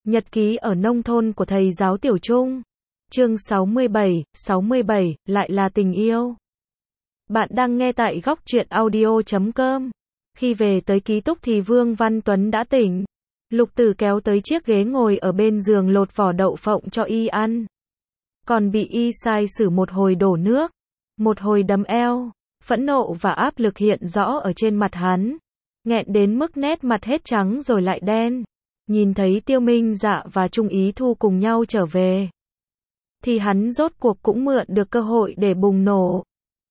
Nhật ký ở nông thôn của thầy giáo Tiểu Trung. Chương 67, lại là tình yêu. Bạn đang nghe tại góc truyện audio.com. Khi về tới ký túc thì Vương Văn Tuấn đã tỉnh. Lục Tử kéo tới chiếc ghế ngồi ở bên giường lột vỏ đậu phộng cho y ăn. Còn bị y sai sử một hồi đổ nước, một hồi đấm eo. Phẫn nộ và áp lực hiện rõ ở trên mặt hắn. Nghẹn đến mức nét mặt hết trắng rồi lại đen. Nhìn thấy Tiêu Minh Dạ và Trung Ý Thu cùng nhau trở về, thì hắn rốt cuộc cũng mượn được cơ hội để bùng nổ.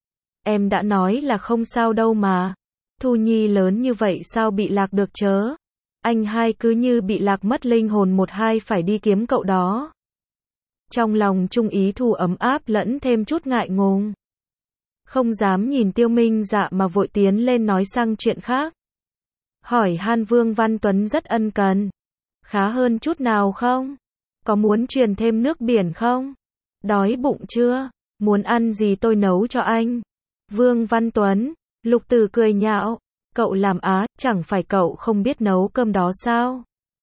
Em đã nói là không sao đâu mà. Thu Nhi lớn như vậy sao bị lạc được chớ. Anh hai cứ như bị lạc mất linh hồn một hai phải đi kiếm cậu đó. Trong lòng Trung Ý Thu ấm áp lẫn thêm chút ngại ngùng. Không dám nhìn Tiêu Minh Dạ mà vội tiến lên nói sang chuyện khác. Hỏi han Vương Văn Tuấn rất ân cần. Khá hơn chút nào không? Có muốn truyền thêm nước biển không? Đói bụng chưa? Muốn ăn gì tôi nấu cho anh? Vương Văn Tuấn, Lục Tử cười nhạo. Cậu làm á, chẳng phải cậu không biết nấu cơm đó sao?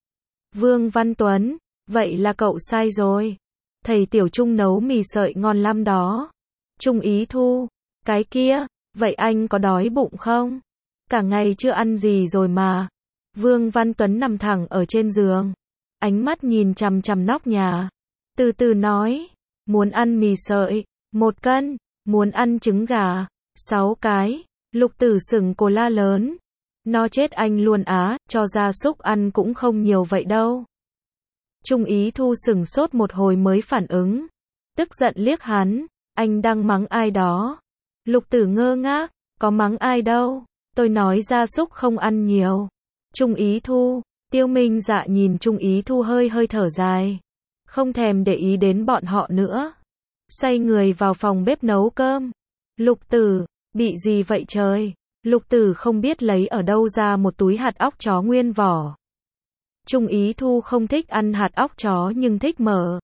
Vương Văn Tuấn, vậy là cậu sai rồi. Thầy Tiểu Trung nấu mì sợi ngon lắm đó. Trung Ý Thu, cái kia, vậy anh có đói bụng không? Cả ngày chưa ăn gì rồi mà. Vương Văn Tuấn nằm thẳng ở trên giường, ánh mắt nhìn chằm chằm nóc nhà, từ từ nói, muốn ăn mì sợi, 1 cân, muốn ăn trứng gà, 6 cái, Lục Tử sừng cô la lớn, nó chết anh luôn á, cho gia súc ăn cũng không nhiều vậy đâu. Trung Ý Thu sừng sốt một hồi mới phản ứng, tức giận liếc hắn, anh đang mắng ai đó? Lục Tử ngơ ngác, có mắng ai đâu, tôi nói gia súc không ăn nhiều. Trung Ý Thu, Tiêu Minh Dạ nhìn Trung Ý Thu hơi thở dài, không thèm để ý đến bọn họ nữa. Xoay người vào phòng bếp nấu cơm. Lục Tử, bị gì vậy trời? Lục Tử không biết lấy ở đâu ra một túi hạt óc chó nguyên vỏ. Trung Ý Thu không thích ăn hạt óc chó nhưng thích mở.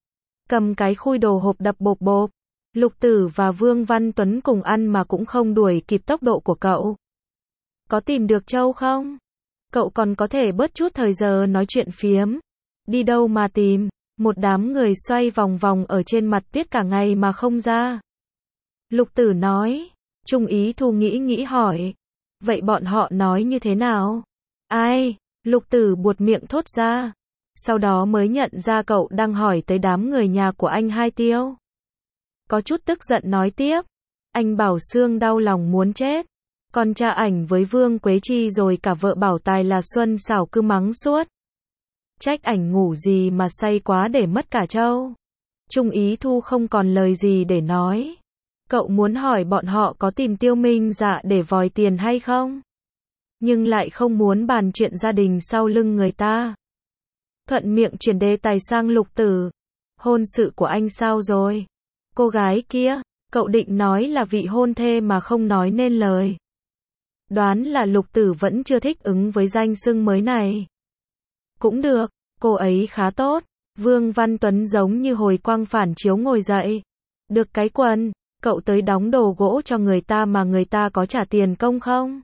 Cầm cái khui đồ hộp đập bộp bộp. Lục Tử và Vương Văn Tuấn cùng ăn mà cũng không đuổi kịp tốc độ của cậu. Có tìm được trâu không? Cậu còn có thể bớt chút thời giờ nói chuyện phiếm. Đi đâu mà tìm, một đám người xoay vòng vòng ở trên mặt tuyết cả ngày mà không ra. Lục Tử nói. Trung Ý Thu nghĩ hỏi. Vậy bọn họ nói như thế nào? Ai? Lục Tử buột miệng thốt ra. Sau đó mới nhận ra cậu đang hỏi tới đám người nhà của anh hai Tiêu. Có chút tức giận nói tiếp. Anh Bảo Xương đau lòng muốn chết. Con cha ảnh với Vương Quế Chi rồi cả vợ Bảo Tài là Xuân Xảo cứ mắng suốt. Trách ảnh ngủ gì mà say quá để mất cả trâu. Trung Ý Thu không còn lời gì để nói. Cậu muốn hỏi bọn họ có tìm Tiêu Minh Dạ để vòi tiền hay không? Nhưng lại không muốn bàn chuyện gia đình sau lưng người ta. Thuận miệng chuyển đề tài sang Lục Tử. Hôn sự của anh sao rồi? Cô gái kia, cậu định nói là vị hôn thê mà không nói nên lời. Đoán là Lục Tử vẫn chưa thích ứng với danh xưng mới này. Cũng được, cô ấy khá tốt. Vương Văn Tuấn giống như hồi quang phản chiếu ngồi dậy. Được cái quần, cậu tới đóng đồ gỗ cho người ta mà người ta có trả tiền công không?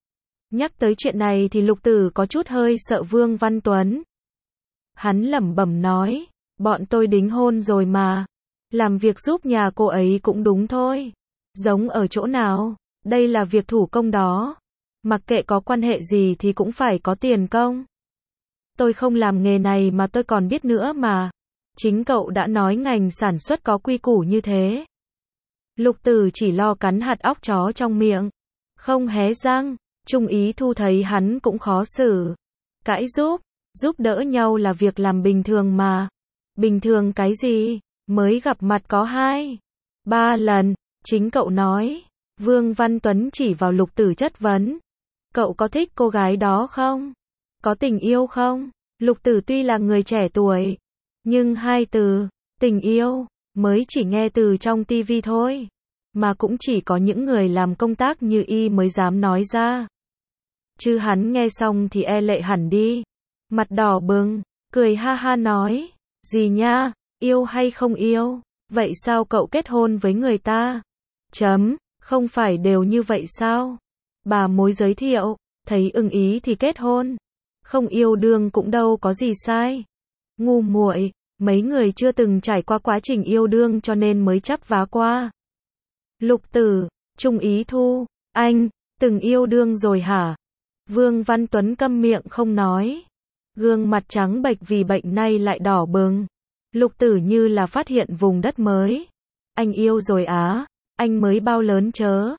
Nhắc tới chuyện này thì Lục Tử có chút hơi sợ Vương Văn Tuấn. Hắn lẩm bẩm nói, bọn tôi đính hôn rồi mà. Làm việc giúp nhà cô ấy cũng đúng thôi. Giống ở chỗ nào? Đây là việc thủ công đó. Mặc kệ có quan hệ gì thì cũng phải có tiền công. Tôi không làm nghề này mà tôi còn biết nữa mà. Chính cậu đã nói ngành sản xuất có quy củ như thế. Lục Tử chỉ lo cắn hạt óc chó trong miệng. Không hé răng. Trung Ý Thu thấy hắn cũng khó xử. Cãi giúp đỡ nhau là việc làm bình thường mà. Bình thường cái gì? Mới gặp mặt có 2-3 lần. Chính cậu nói. Vương Văn Tuấn chỉ vào Lục Tử chất vấn. Cậu có thích cô gái đó không? Có tình yêu không? Lục Tử tuy là người trẻ tuổi, nhưng hai từ, tình yêu, mới chỉ nghe từ trong tivi thôi. Mà cũng chỉ có những người làm công tác như y mới dám nói ra. Chứ hắn nghe xong thì e lệ hẳn đi. Mặt đỏ bừng, cười ha ha nói. Gì nha, yêu hay không yêu? Vậy sao cậu kết hôn với người ta? Không phải đều như vậy sao? Bà mối giới thiệu, thấy ưng ý thì kết hôn. Không yêu đương cũng đâu có gì sai. Ngu muội, mấy người chưa từng trải qua quá trình yêu đương cho nên mới chấp vá qua. Lục Tử, Trung Ý Thu, anh, từng yêu đương rồi hả? Vương Văn Tuấn câm miệng không nói. Gương mặt trắng bệch vì bệnh nay lại đỏ bừng. Lục Tử như là phát hiện vùng đất mới. Anh yêu rồi á, anh mới bao lớn chớ?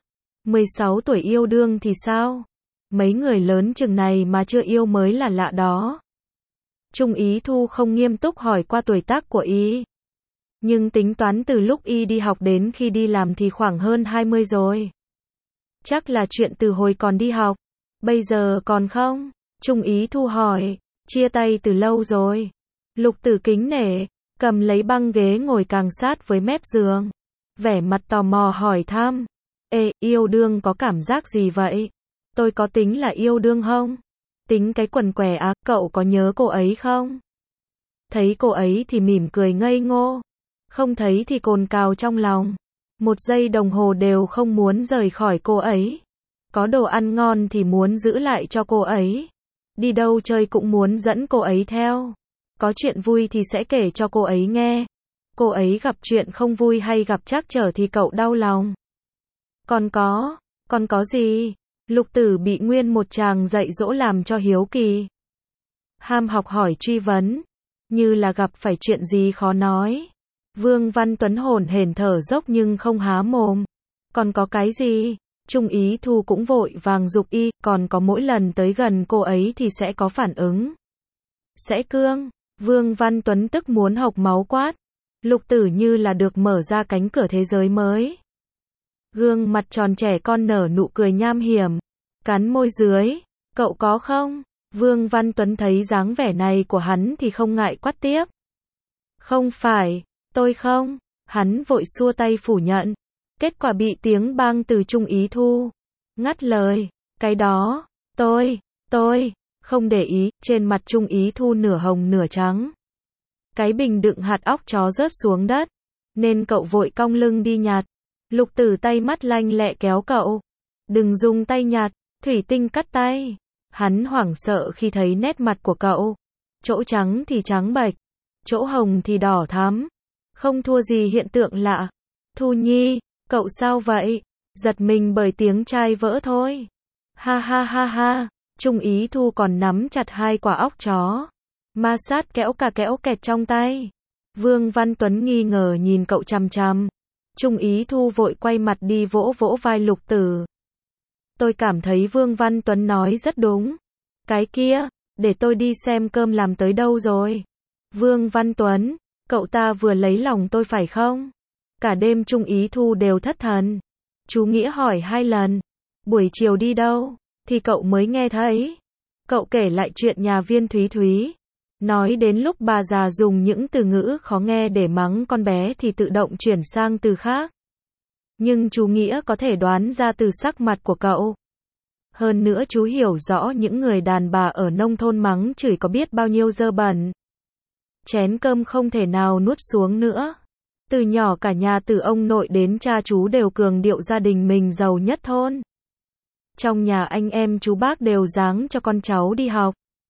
16 tuổi yêu đương thì sao? Mấy người lớn chừng này mà chưa yêu mới là lạ đó. Trung Ý Thu không nghiêm túc hỏi qua tuổi tác của y. Nhưng tính toán từ lúc y đi học đến khi đi làm thì khoảng hơn 20 rồi. Chắc là chuyện từ hồi còn đi học. Bây giờ còn không? Trung Ý Thu hỏi. Chia tay từ lâu rồi. Lục Tử kính nể, cầm lấy băng ghế ngồi càng sát với mép giường. Vẻ mặt tò mò hỏi thăm. Ê, yêu đương có cảm giác gì vậy? Tôi có tính là yêu đương không? Tính cái quần què á, cậu có nhớ cô ấy không? Thấy cô ấy thì mỉm cười ngây ngô. Không thấy thì cồn cào trong lòng. 1 giây đồng hồ đều không muốn rời khỏi cô ấy. Có đồ ăn ngon thì muốn giữ lại cho cô ấy. Đi đâu chơi cũng muốn dẫn cô ấy theo. Có chuyện vui thì sẽ kể cho cô ấy nghe. Cô ấy gặp chuyện không vui hay gặp trắc trở thì cậu đau lòng. Còn có gì? Lục Tử bị nguyên một tràng dạy dỗ làm cho hiếu kỳ. Ham học hỏi truy vấn, như là gặp phải chuyện gì khó nói. Vương Văn Tuấn hổn hển thở dốc nhưng không há mồm. Còn có cái gì? Trung Ý Thu cũng vội vàng giục y, còn có mỗi lần tới gần cô ấy thì sẽ có phản ứng. Sẽ cương. Vương Văn Tuấn tức muốn hộc máu quát. Lục Tử như là được mở ra cánh cửa thế giới mới. Gương mặt tròn trẻ con nở nụ cười nham hiểm. Cắn môi dưới. Cậu có không? Vương Văn Tuấn thấy dáng vẻ này của hắn thì không ngại quát tiếp. Không phải, tôi không. Hắn vội xua tay phủ nhận. Kết quả bị tiếng bang từ Trung Ý Thu ngắt lời. Cái đó, tôi, không để ý. Trên mặt Trung Ý Thu nửa hồng nửa trắng. Cái bình đựng hạt óc chó rớt xuống đất. Nên cậu vội cong lưng đi nhặt. Lục Tử tay mắt lanh lẹ kéo cậu. Đừng dùng tay nhặt, thủy tinh cắt tay. Hắn hoảng sợ khi thấy nét mặt của cậu. Chỗ trắng thì trắng bệch, chỗ hồng thì đỏ thắm. Không thua gì hiện tượng lạ. Thu Nhi, cậu sao vậy? Giật mình bởi tiếng chai vỡ thôi. Ha ha ha ha. Trung Ý Thu còn nắm chặt 2 quả óc chó. Ma sát kéo cả kéo kẹt trong tay. Vương Văn Tuấn nghi ngờ nhìn cậu chằm chằm. Trung Ý Thu vội quay mặt đi vỗ vỗ vai Lục Tử. Tôi cảm thấy Vương Văn Tuấn nói rất đúng. Cái kia, để tôi đi xem cơm làm tới đâu rồi. Vương Văn Tuấn, cậu ta vừa lấy lòng tôi phải không? Cả đêm Trung Ý Thu đều thất thần. Chú Nghĩa hỏi 2 lần. Buổi chiều đi đâu? Thì cậu mới nghe thấy. Cậu kể lại chuyện nhà viên Thúy Thúy. Nói đến lúc bà già dùng những từ ngữ khó nghe để mắng con bé thì tự động chuyển sang từ khác. Nhưng chú Nghĩa có thể đoán ra từ sắc mặt của cậu. Hơn nữa chú hiểu rõ những người đàn bà ở nông thôn mắng chửi có biết bao nhiêu dơ bẩn. Chén cơm không thể nào nuốt xuống nữa. Từ nhỏ cả nhà từ ông nội đến cha chú đều cường điệu gia đình mình giàu nhất thôn. Trong nhà anh em chú bác đều giáng cho con cháu đi học.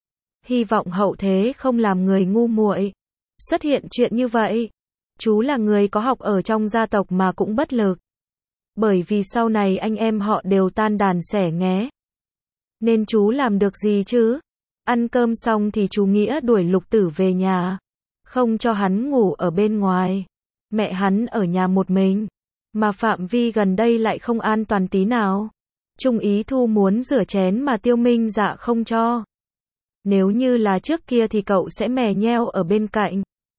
Hy vọng hậu thế không làm người ngu muội. Xuất hiện chuyện như vậy. Chú là người có học ở trong gia tộc mà cũng bất lực. Bởi vì sau này anh em họ đều tan đàn xẻ nghé. Nên chú làm được gì chứ? Ăn cơm xong thì chú Nghĩa đuổi Lục Tử về nhà. Không cho hắn ngủ ở bên ngoài. Mẹ hắn ở nhà một mình. Mà phạm vi gần đây lại không an toàn tí nào. Trung Ý Thu muốn rửa chén mà Tiêu Minh Dạ không cho. Nếu như là trước kia thì cậu sẽ mè nheo ở bên cạnh.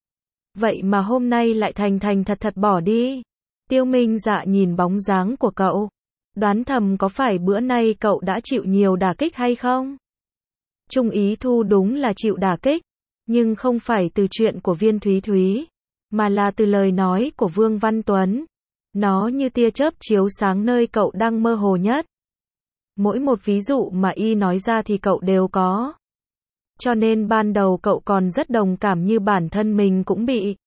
Vậy mà hôm nay lại thành thật bỏ đi. Tiêu Minh Dạ nhìn bóng dáng của cậu. Đoán thầm có phải bữa nay cậu đã chịu nhiều đả kích hay không? Trung Ý Thu đúng là chịu đả kích. Nhưng không phải từ chuyện của viên Thúy Thúy. Mà là từ lời nói của Vương Văn Tuấn. Nó như tia chớp chiếu sáng nơi cậu đang mơ hồ nhất. Mỗi một ví dụ mà y nói ra thì cậu đều có. Cho nên ban đầu cậu còn rất đồng cảm như bản thân mình cũng bị.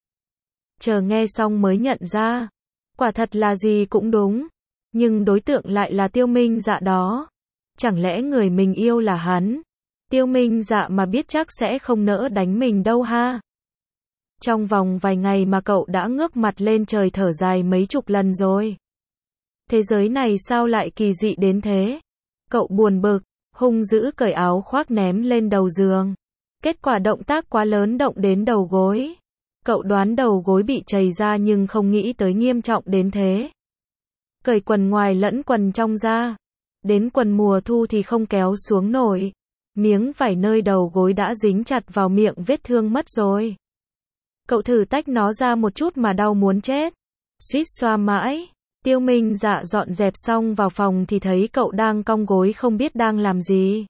Chờ nghe xong mới nhận ra. Quả thật là gì cũng đúng. Nhưng đối tượng lại là Tiêu Minh Dạ đó. Chẳng lẽ người mình yêu là hắn? Tiêu Minh Dạ mà biết chắc sẽ không nỡ đánh mình đâu ha. Trong vòng vài ngày mà cậu đã ngước mặt lên trời thở dài mấy chục lần rồi. Thế giới này sao lại kỳ dị đến thế? Cậu buồn bực, hung dữ cởi áo khoác ném lên đầu giường. Kết quả động tác quá lớn động đến đầu gối. Cậu đoán đầu gối bị trầy ra nhưng không nghĩ tới nghiêm trọng đến thế. Cởi quần ngoài lẫn quần trong ra. Đến quần mùa thu thì không kéo xuống nổi. Miếng vải nơi đầu gối đã dính chặt vào miệng vết thương mất rồi. Cậu thử tách nó ra một chút mà đau muốn chết. Suýt xoa mãi. Tiêu Minh Dạ dọn dẹp xong vào phòng thì thấy cậu đang cong gối không biết đang làm gì.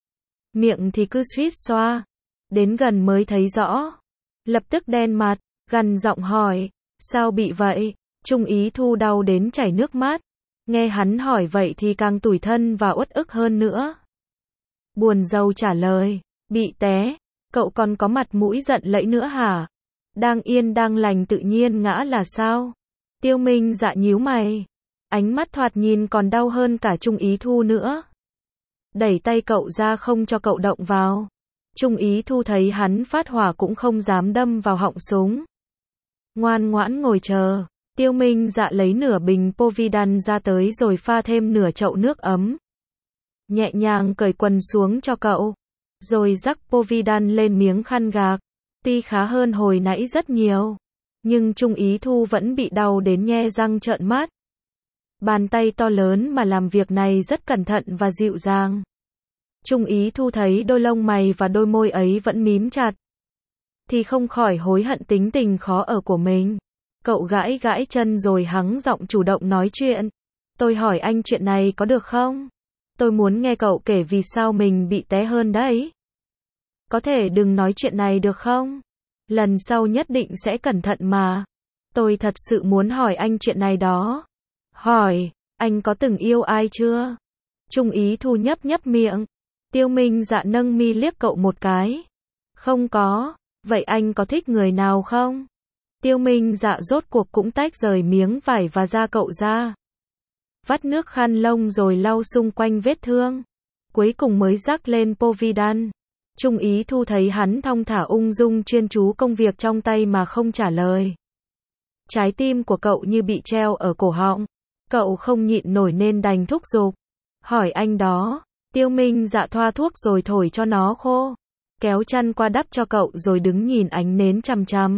Miệng thì cứ suýt xoa. Đến gần mới thấy rõ. Lập tức đen mặt, gằn giọng hỏi. Sao bị vậy? Trung Ý Thu đau đến chảy nước mắt. Nghe hắn hỏi vậy thì càng tủi thân và uất ức hơn nữa. Buồn rầu trả lời. Bị té. Cậu còn có mặt mũi giận lẫy nữa hả? Đang yên đang lành tự nhiên ngã là sao? Tiêu Minh Dạ nhíu mày. Ánh mắt thoạt nhìn còn đau hơn cả Trung Ý Thu nữa. Đẩy tay cậu ra không cho cậu động vào. Trung Ý Thu thấy hắn phát hỏa cũng không dám đâm vào họng súng. Ngoan ngoãn ngồi chờ. Tiêu Minh Dạ lấy nửa bình Povidone ra tới rồi pha thêm nửa chậu nước ấm. Nhẹ nhàng cởi quần xuống cho cậu. Rồi rắc Povidone lên miếng khăn gạc. Tuy khá hơn hồi nãy rất nhiều. Nhưng Trung Ý Thu vẫn bị đau đến nhe răng trợn mắt. Bàn tay to lớn mà làm việc này rất cẩn thận và dịu dàng. Trung Ý Thu thấy đôi lông mày và đôi môi ấy vẫn mím chặt. Thì không khỏi hối hận tính tình khó ở của mình. Cậu gãi gãi chân rồi hắng giọng chủ động nói chuyện. Tôi hỏi anh chuyện này có được không? Tôi muốn nghe cậu kể vì sao mình bị té hơn đấy. Có thể đừng nói chuyện này được không? Lần sau nhất định sẽ cẩn thận mà. Tôi thật sự muốn hỏi anh chuyện này đó. Hỏi, anh có từng yêu ai chưa? Trung Ý Thu nhấp nhấp miệng. Tiêu Minh Dạ nâng mi liếc cậu một cái. Không có. Vậy anh có thích người nào không? Tiêu Minh Dạ rốt cuộc cũng tách rời miếng vải và da cậu ra. Vắt nước khăn lông rồi lau xung quanh vết thương. Cuối cùng mới rắc lên Povidone. Trung Ý Thu thấy hắn thong thả ung dung chuyên chú công việc trong tay mà không trả lời. Trái tim của cậu như bị treo ở cổ họng. Cậu không nhịn nổi nên đành thúc giục. Hỏi anh đó. Tiêu Minh Dạ thoa thuốc rồi thổi cho nó khô. Kéo chăn qua đắp cho cậu rồi đứng nhìn ánh nến chằm chằm.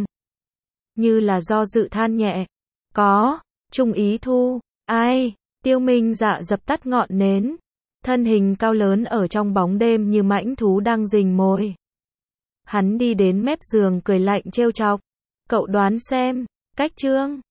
Như là do dự than nhẹ. Có. Trung Ý Thu. Ai? Tiêu Minh Dạ dập tắt ngọn nến. Thân hình cao lớn ở trong bóng đêm như mãnh thú đang rình mồi. Hắn đi đến mép giường cười lạnh trêu chọc. Cậu đoán xem. Cách Trương.